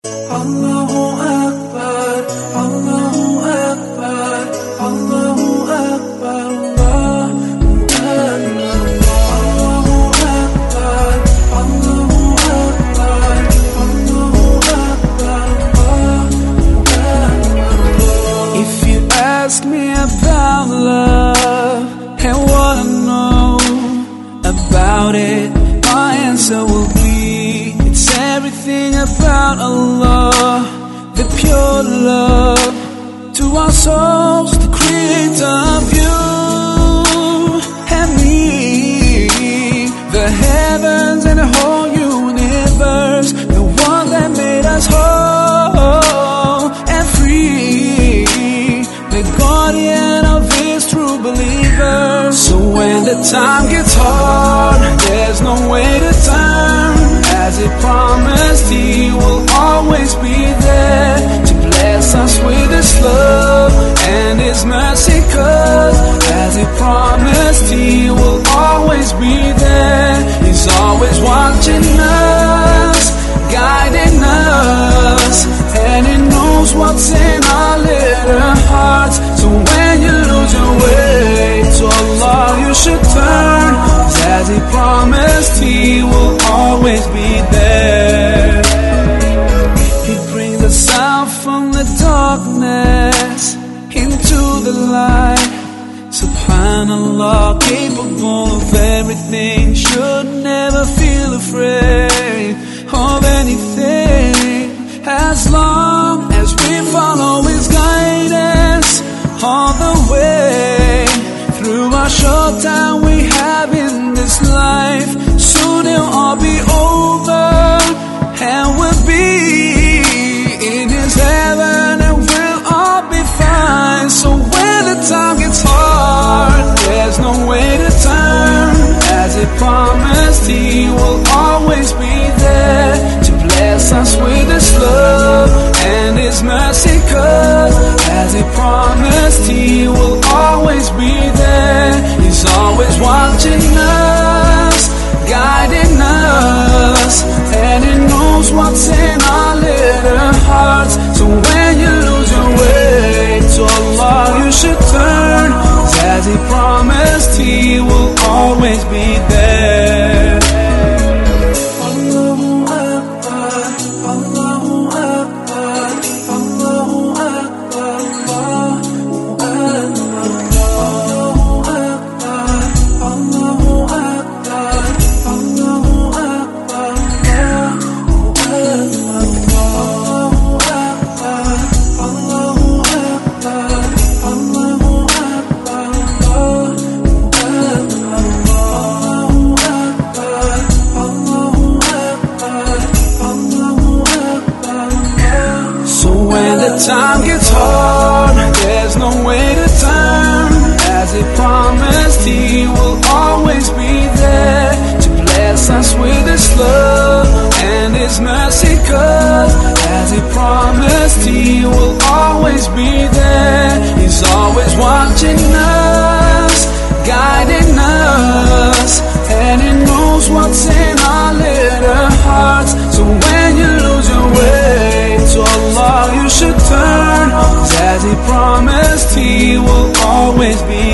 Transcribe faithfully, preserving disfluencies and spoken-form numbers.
Allahu Akbar, Allahu Akbar, Allahu Akbar, Allahu Akbar, Allahu Akbar, Allahu Akbar, Allahu Akbar, Allahu Akbar. If you ask me about love and wanna know about it, my answer will be it's everything about Allah, the pure love to our souls, the creator of you and me, the heavens and the whole universe, the one that made us whole and free, the guardian of his true believers. So when the time gets hard, there's no way to turn. As he promised, he will always be there to bless us with his love and his mercy. Cause as he promised, he will always be there. He's always watching us, guiding us, and he knows what's in our little hearts. So when you lose your way, to Allah you should turn. As he promised, he will always be there. He brings us out from the darkness into the light. Subhanallah, capable of everything, should never feel afraid of anything, as long as we follow his guidance all the way through our short time we have in this life. Soon it'll all be over and we'll be in his heaven and we'll all be fine. So when the time gets hard, there's no way to turn. As he promised, he will always be there to bless us with his love and his mercy. Cause as he promised, he will always be there. He's always watching us, guiding us, and he knows what's in our little hearts. So when you lose your way, to Allah you should turn. As he promised, he will always be there. Allahu Akbar, Allahu Akbar, Allahu Akbar, Allahu Akbar, Allahu Akbar, Allahu Akbar, Allahu Akbar, Allahu Akbar, Allahu Akbar, Allahu Akbar, Allahu Akbar. So when the time gets hard, there's no way to turn. As he promised, he will always be there to bless us with his love and his mercy. Cause as he promised, he will always be there. He's always watching us, guiding us, and he knows what's in our little hearts. So when you lose your way, to Allah you should turn. As he promised, he will always be